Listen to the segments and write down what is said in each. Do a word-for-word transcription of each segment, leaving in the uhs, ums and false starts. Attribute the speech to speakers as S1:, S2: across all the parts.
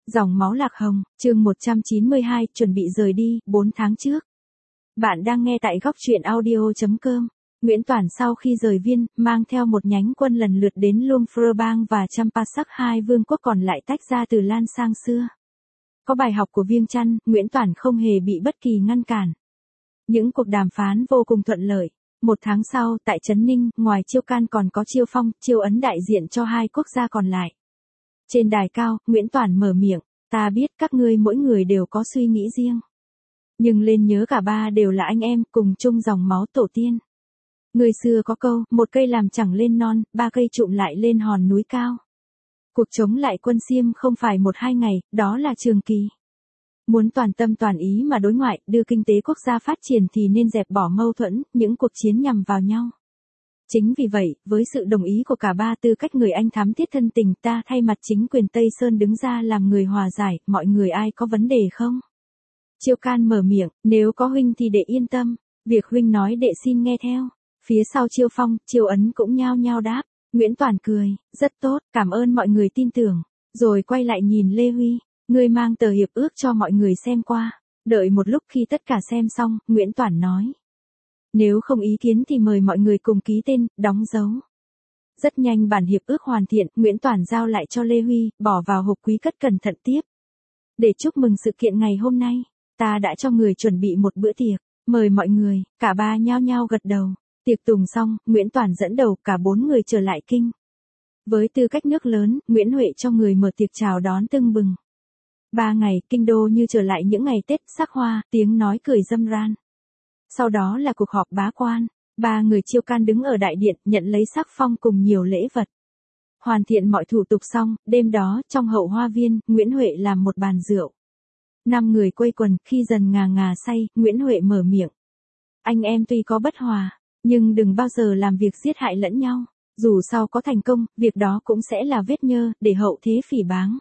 S1: Dòng máu lạc hồng, chương một trăm chín mươi hai, chuẩn bị rời đi, bốn tháng trước. Bạn đang nghe tại góc truyện audio chấm com. Nguyễn Toản sau khi rời Viên, mang theo một nhánh quân lần lượt đến Luông Phra Bang và Champasak, hai vương quốc còn lại tách ra từ Lan Sang xưa. Có bài học của Viêng Chăn, Nguyễn Toản không hề bị bất kỳ ngăn cản. Những cuộc đàm phán vô cùng thuận lợi. Một tháng sau, tại Trấn Ninh, ngoài Chiêu Can còn có Chiêu Phong, Chiêu Ấn đại diện cho hai quốc gia còn lại. Trên đài cao, Nguyễn Toản mở miệng, ta biết các ngươi mỗi người đều có suy nghĩ riêng. Nhưng nên nhớ cả ba đều là anh em, cùng chung dòng máu tổ tiên. Người xưa có câu, một cây làm chẳng lên non, ba cây trụm lại lên hòn núi cao. Cuộc chống lại quân Xiêm không phải một hai ngày, đó là trường kỳ. Muốn toàn tâm toàn ý mà đối ngoại, đưa kinh tế quốc gia phát triển thì nên dẹp bỏ mâu thuẫn, những cuộc chiến nhằm vào nhau. Chính vì vậy, với sự đồng ý của cả ba tư cách người anh thám thiết thân tình, ta thay mặt chính quyền Tây Sơn đứng ra làm người hòa giải, mọi người ai có vấn đề không? Chiêu Can mở miệng, nếu có huynh thì đệ yên tâm, việc huynh nói đệ xin nghe theo. Phía sau Chiêu Phong, Chiêu Ấn cũng nhao nhao đáp. Nguyễn Toản cười, rất tốt, cảm ơn mọi người tin tưởng. Rồi quay lại nhìn Lê Huy, ngươi mang tờ hiệp ước cho mọi người xem qua. Đợi một lúc khi tất cả xem xong, Nguyễn Toản nói. Nếu không ý kiến thì mời mọi người cùng ký tên, đóng dấu. Rất nhanh bản hiệp ước hoàn thiện, Nguyễn Toản giao lại cho Lê Huy, bỏ vào hộp quý cất cẩn thận tiếp. Để chúc mừng sự kiện ngày hôm nay, ta đã cho người chuẩn bị một bữa tiệc, mời mọi người, cả ba nhao nhao gật đầu. Tiệc tùng xong, Nguyễn Toản dẫn đầu cả bốn người trở lại kinh. Với tư cách nước lớn, Nguyễn Huệ cho người mở tiệc chào đón tưng bừng. Ba ngày, kinh đô như trở lại những ngày Tết sắc hoa, tiếng nói cười râm ran. Sau đó là cuộc họp bá quan, ba người Chiêu Can đứng ở đại điện nhận lấy sắc phong cùng nhiều lễ vật. Hoàn thiện mọi thủ tục xong, đêm đó, trong hậu hoa viên, Nguyễn Huệ làm một bàn rượu. Năm người quây quần, khi dần ngà ngà say, Nguyễn Huệ mở miệng. Anh em tuy có bất hòa, nhưng đừng bao giờ làm việc giết hại lẫn nhau. Dù sau có thành công, việc đó cũng sẽ là vết nhơ, để hậu thế phỉ báng.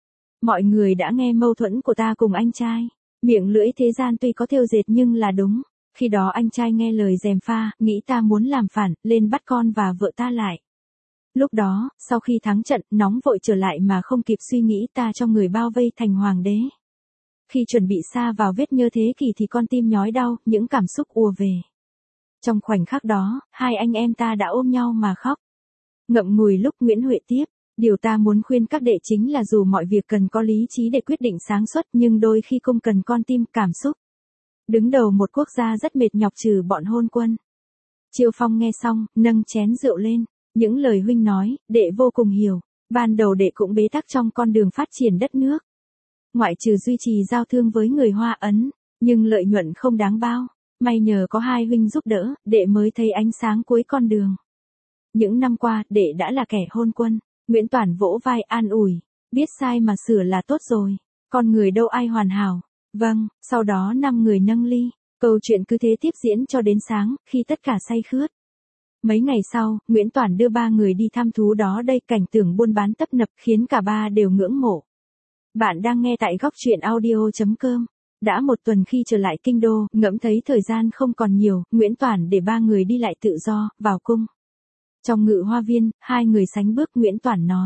S1: Mọi người đã nghe mâu thuẫn của ta cùng anh trai. Miệng lưỡi thế gian tuy có thêu dệt nhưng là đúng. Khi đó anh trai nghe lời gièm pha, nghĩ ta muốn làm phản, lên bắt con và vợ ta lại. Lúc đó, sau khi thắng trận, nóng vội trở lại mà không kịp suy nghĩ ta cho người bao vây thành hoàng đế. Khi chuẩn bị sa vào vết nhơ thế kỷ thì con tim nhói đau, những cảm xúc ùa về. Trong khoảnh khắc đó, hai anh em ta đã ôm nhau mà khóc. Ngậm ngùi lúc Nguyễn Huệ tiếp, điều ta muốn khuyên các đệ chính là dù mọi việc cần có lý trí để quyết định sáng suốt nhưng đôi khi không cần con tim, cảm xúc. Đứng đầu một quốc gia rất mệt nhọc trừ bọn hôn quân. Chiêu Phong nghe xong, nâng chén rượu lên. Những lời huynh nói, đệ vô cùng hiểu. Ban đầu đệ cũng bế tắc trong con đường phát triển đất nước. Ngoại trừ duy trì giao thương với người Hoa Ấn, nhưng lợi nhuận không đáng bao. May nhờ có hai huynh giúp đỡ, đệ mới thấy ánh sáng cuối con đường. Những năm qua, đệ đã là kẻ hôn quân. Nguyễn Toản vỗ vai an ủi. Biết sai mà sửa là tốt rồi. Con người đâu ai hoàn hảo. Vâng, sau đó năm người nâng ly. Câu chuyện cứ thế tiếp diễn cho đến sáng, khi tất cả say khướt. Mấy ngày sau, Nguyễn Toản đưa ba người đi thăm thú đó đây, cảnh tượng buôn bán tấp nập khiến cả ba đều ngưỡng mộ. Bạn đang nghe tại góc truyện audio chấm com. Đã một tuần khi trở lại kinh đô, ngẫm thấy thời gian không còn nhiều, Nguyễn Toản để ba người đi lại tự do, vào cung. Trong ngự hoa viên, hai người sánh bước, Nguyễn Toản nói.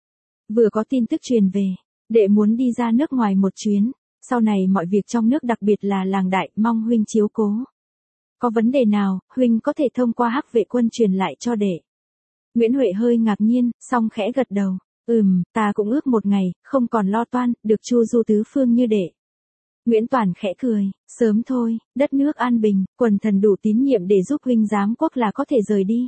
S1: Vừa có tin tức truyền về, đệ muốn đi ra nước ngoài một chuyến, sau này mọi việc trong nước đặc biệt là làng đại, mong huynh chiếu cố. Có vấn đề nào, huynh có thể thông qua Hắc Vệ quân truyền lại cho đệ. Nguyễn Huệ hơi ngạc nhiên, song khẽ gật đầu. Ừm, ta cũng ước một ngày, không còn lo toan, được chu du tứ phương như đệ. Nguyễn Toản khẽ cười, sớm thôi, đất nước an bình, quần thần đủ tín nhiệm để giúp huynh giám quốc là có thể rời đi.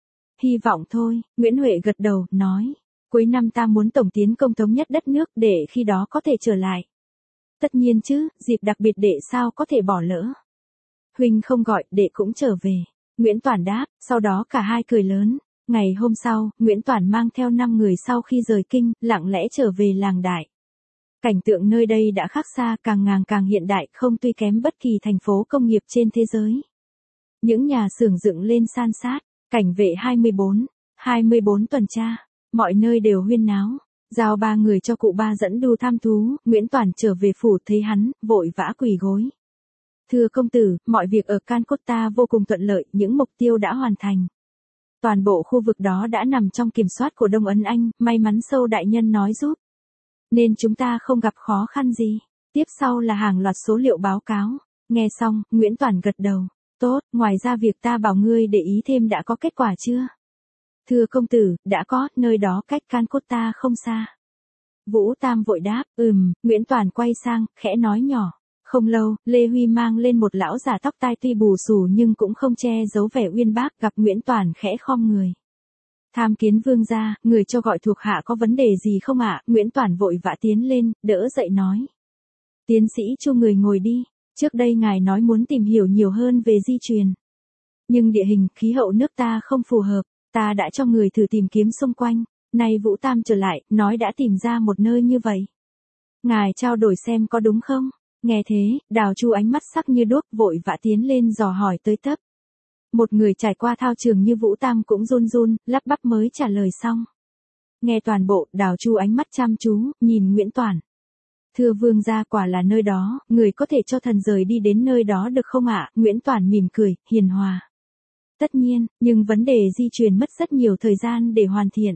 S1: Hy vọng thôi, Nguyễn Huệ gật đầu, nói. Cuối năm ta muốn tổng tiến công thống nhất đất nước để khi đó có thể trở lại. Tất nhiên chứ, dịp đặc biệt đệ sao có thể bỏ lỡ. Huynh không gọi, đệ cũng trở về. Nguyễn Toản đáp, sau đó cả hai cười lớn. Ngày hôm sau, Nguyễn Toản mang theo năm người sau khi rời kinh, lặng lẽ trở về làng đại. Cảnh tượng nơi đây đã khác xa, càng ngàng càng hiện đại, không tuy kém bất kỳ thành phố công nghiệp trên thế giới. Những nhà xưởng dựng lên san sát, cảnh vệ hai mươi bốn, hai mươi bốn tuần tra, mọi nơi đều huyên náo. Giao ba người cho cụ ba dẫn đu thăm thú, Nguyễn Toản trở về phủ thấy hắn, vội vã quỳ gối. Thưa công tử, mọi việc ở Calcutta vô cùng thuận lợi, những mục tiêu đã hoàn thành. Toàn bộ khu vực đó đã nằm trong kiểm soát của Đông Ấn Anh, may mắn Sâu đại nhân nói giúp. nên chúng ta không gặp khó khăn gì. Tiếp sau là hàng loạt số liệu báo cáo. Nghe xong, Nguyễn Toản gật đầu. Tốt, ngoài ra việc ta bảo ngươi để ý thêm đã có kết quả chưa? Thưa công tử, đã có, nơi đó cách Calcutta không xa. Vũ Tam vội đáp, ừm, Nguyễn Toản quay sang, khẽ nói nhỏ. Không lâu, Lê Huy mang lên một lão già tóc tai tuy bù xù nhưng cũng không che giấu vẻ uyên bác, gặp Nguyễn Toản khẽ khom người. Tham kiến vương gia, người cho gọi thuộc hạ có vấn đề gì không ạ? Nguyễn Toản vội vã tiến lên, đỡ dậy nói. Tiến sĩ Chu, người ngồi đi, trước đây ngài nói muốn tìm hiểu nhiều hơn về di truyền. Nhưng địa hình, khí hậu nước ta không phù hợp, ta đã cho người thử tìm kiếm xung quanh, nay Vũ Tam trở lại, nói đã tìm ra một nơi như vậy. Ngài trao đổi xem có đúng không? Nghe thế, Đào Chu ánh mắt sắc như đuốc vội vã tiến lên dò hỏi tới tấp. Một người trải qua thao trường như Vũ Tam cũng run run, lắp bắp mới trả lời xong. Nghe toàn bộ, Đào Chu ánh mắt chăm chú, nhìn Nguyễn Toản. Thưa vương gia, quả là nơi đó, người có thể cho thần rời đi đến nơi đó được không ạ? Nguyễn Toản mỉm cười, hiền hòa. Tất nhiên, nhưng vấn đề di truyền mất rất nhiều thời gian để hoàn thiện.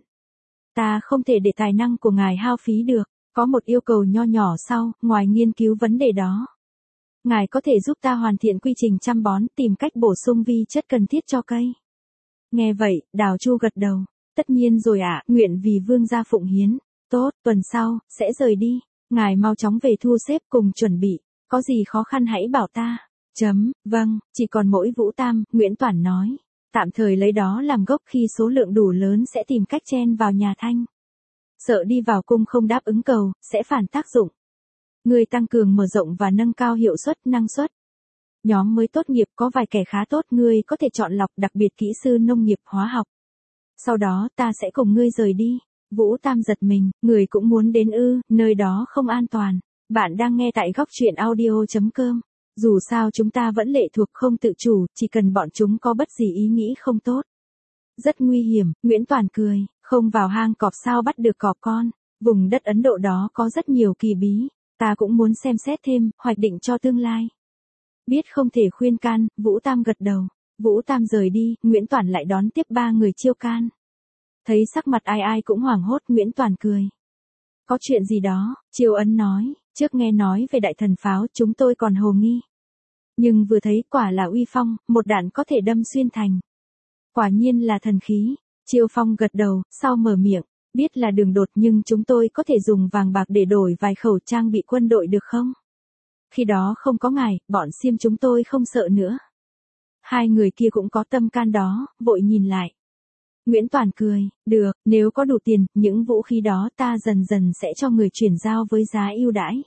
S1: Ta không thể để tài năng của ngài hao phí được, có một yêu cầu nho nhỏ sau, ngoài nghiên cứu vấn đề đó. Ngài có thể giúp ta hoàn thiện quy trình chăm bón, tìm cách bổ sung vi chất cần thiết cho cây. Nghe vậy, Đào Chu gật đầu. Tất nhiên rồi ạ, nguyện vì vương gia phụng hiến. Tốt, tuần sau, sẽ rời đi. Ngài mau chóng về thu xếp cùng chuẩn bị. Có gì khó khăn hãy bảo ta. Chấm, vâng, chỉ còn mỗi Vũ Tam, Nguyễn Toản nói. Tạm thời lấy đó làm gốc, khi số lượng đủ lớn sẽ tìm cách chen vào nhà Thanh. Sợ đi vào cung không đáp ứng cầu, sẽ phản tác dụng. Người tăng cường mở rộng và nâng cao hiệu suất, năng suất. Nhóm mới tốt nghiệp có vài kẻ khá tốt, ngươi có thể chọn lọc, đặc biệt kỹ sư nông nghiệp hóa học. Sau đó ta sẽ cùng ngươi rời đi. Vũ Tam giật mình, người cũng muốn đến ư? Nơi đó không an toàn. Bạn đang nghe tại góc truyện audio chấm com. Dù sao chúng ta vẫn lệ thuộc, không tự chủ, chỉ cần bọn chúng có bất gì ý nghĩ không tốt. Rất nguy hiểm, Nguyễn Toản cười, không vào hang cọp sao bắt được cọp con. Vùng đất Ấn Độ đó có rất nhiều kỳ bí, ta cũng muốn xem xét thêm, hoạch định cho tương lai. Biết không thể khuyên can, Vũ Tam gật đầu. Vũ Tam rời đi, Nguyễn Toản lại đón tiếp ba người chiêu can. Thấy sắc mặt ai ai cũng hoảng hốt, Nguyễn Toản cười. Có chuyện gì đó, Chiêu Ấn nói, trước nghe nói về đại thần pháo chúng tôi còn hồ nghi. Nhưng vừa thấy quả là uy phong, một đạn có thể đâm xuyên thành. Quả nhiên là thần khí. Chiêu Phong gật đầu, sau mở miệng, biết là đường đột nhưng chúng tôi có thể dùng vàng bạc để đổi vài khẩu trang bị quân đội được không? Khi đó không có ngài, bọn xiêm chúng tôi không sợ nữa. Hai người kia cũng có tâm can đó, vội nhìn lại. Nguyễn Toản cười, được, nếu có đủ tiền, những vũ khí đó ta dần dần sẽ cho người chuyển giao với giá ưu đãi.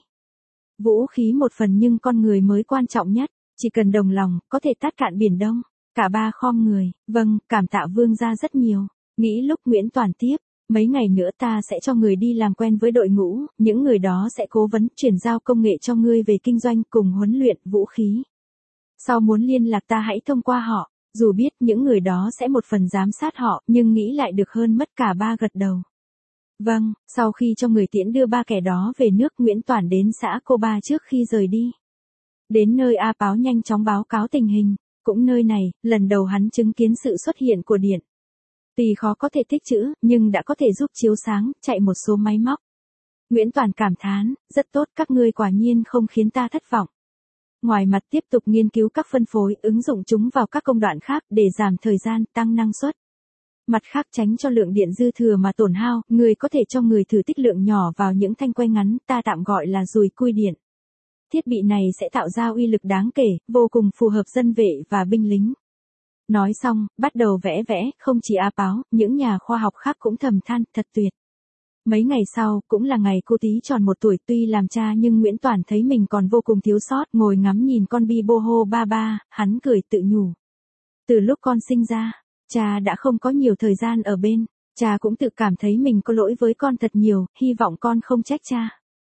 S1: Vũ khí một phần nhưng con người mới quan trọng nhất, chỉ cần đồng lòng, có thể tát cạn biển Đông. Cả ba khom người, vâng, cảm tạ vương gia rất nhiều. Nghĩ lúc Nguyễn Toản tiếp, mấy ngày nữa ta sẽ cho người đi làm quen với đội ngũ, những người đó sẽ cố vấn, chuyển giao công nghệ cho ngươi về kinh doanh cùng huấn luyện vũ khí. Sau muốn liên lạc ta hãy thông qua họ, dù biết những người đó sẽ một phần giám sát họ, nhưng nghĩ lại được hơn mất. Cả ba gật đầu. Vâng, sau khi cho người tiễn đưa ba kẻ đó về nước, Nguyễn Toản đến xã Cô Ba trước khi rời đi. Đến nơi A Páo nhanh chóng báo cáo tình hình. Cũng nơi này, lần đầu hắn chứng kiến sự xuất hiện của điện. Tuy khó có thể tích trữ, nhưng đã có thể giúp chiếu sáng, chạy một số máy móc. Nguyễn Toản cảm thán, rất tốt, các ngươi quả nhiên không khiến ta thất vọng. Ngoài mặt tiếp tục nghiên cứu các phân phối, ứng dụng chúng vào các công đoạn khác để giảm thời gian, tăng năng suất. Mặt khác tránh cho lượng điện dư thừa mà tổn hao, người có thể cho người thử tích lượng nhỏ vào những thanh que ngắn, ta tạm gọi là dùi cui điện. Thiết bị này sẽ tạo ra uy lực đáng kể, vô cùng phù hợp dân vệ và binh lính. Nói xong, bắt đầu vẽ vẽ, không chỉ A Páo, những nhà khoa học khác cũng thầm than, thật tuyệt. Mấy ngày sau, cũng là ngày cô Tí tròn một tuổi, tuy làm cha nhưng Nguyễn Toản thấy mình còn vô cùng thiếu sót, ngồi ngắm nhìn con bi bô hô ba ba, hắn cười tự nhủ. Từ lúc con sinh ra, cha đã không có nhiều thời gian ở bên, cha cũng tự cảm thấy mình có lỗi với con thật nhiều, hy vọng con không trách cha.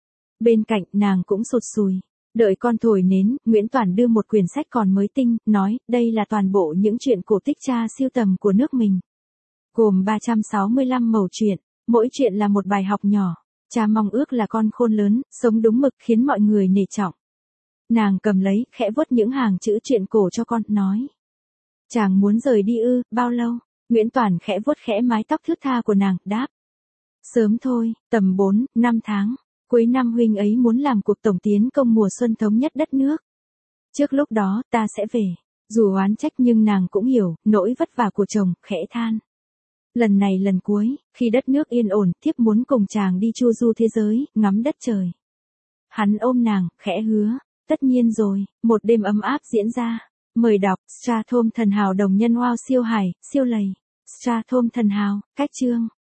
S1: Bên cạnh, nàng cũng sụt sùi. Đợi con thổi nến, Nguyễn Toản đưa một quyển sách còn mới tinh, nói, đây là toàn bộ những chuyện cổ tích cha siêu tầm của nước mình. Gồm ba trăm sáu mươi lăm mẩu chuyện, mỗi chuyện là một bài học nhỏ. Cha mong ước là con khôn lớn, sống đúng mực khiến mọi người nể trọng. Nàng cầm lấy, khẽ vuốt những hàng chữ chuyện cổ cho con, nói. Chàng muốn rời đi ư, bao lâu? Nguyễn Toản khẽ vuốt khẽ mái tóc thướt tha của nàng, đáp. Sớm thôi, tầm bốn, năm tháng. Cuối năm huynh ấy muốn làm cuộc tổng tiến công mùa xuân thống nhất đất nước. Trước lúc đó, ta sẽ về. Dù oán trách nhưng nàng cũng hiểu, nỗi vất vả của chồng, khẽ than. Lần này lần cuối, khi đất nước yên ổn, thiếp muốn cùng chàng đi chu du thế giới, ngắm đất trời. Hắn ôm nàng, khẽ hứa. Tất nhiên rồi, một đêm ấm áp diễn ra. Mời đọc, Strathom thần hào đồng nhân wow siêu hải, siêu lầy. Strathom thần hào, cách chương.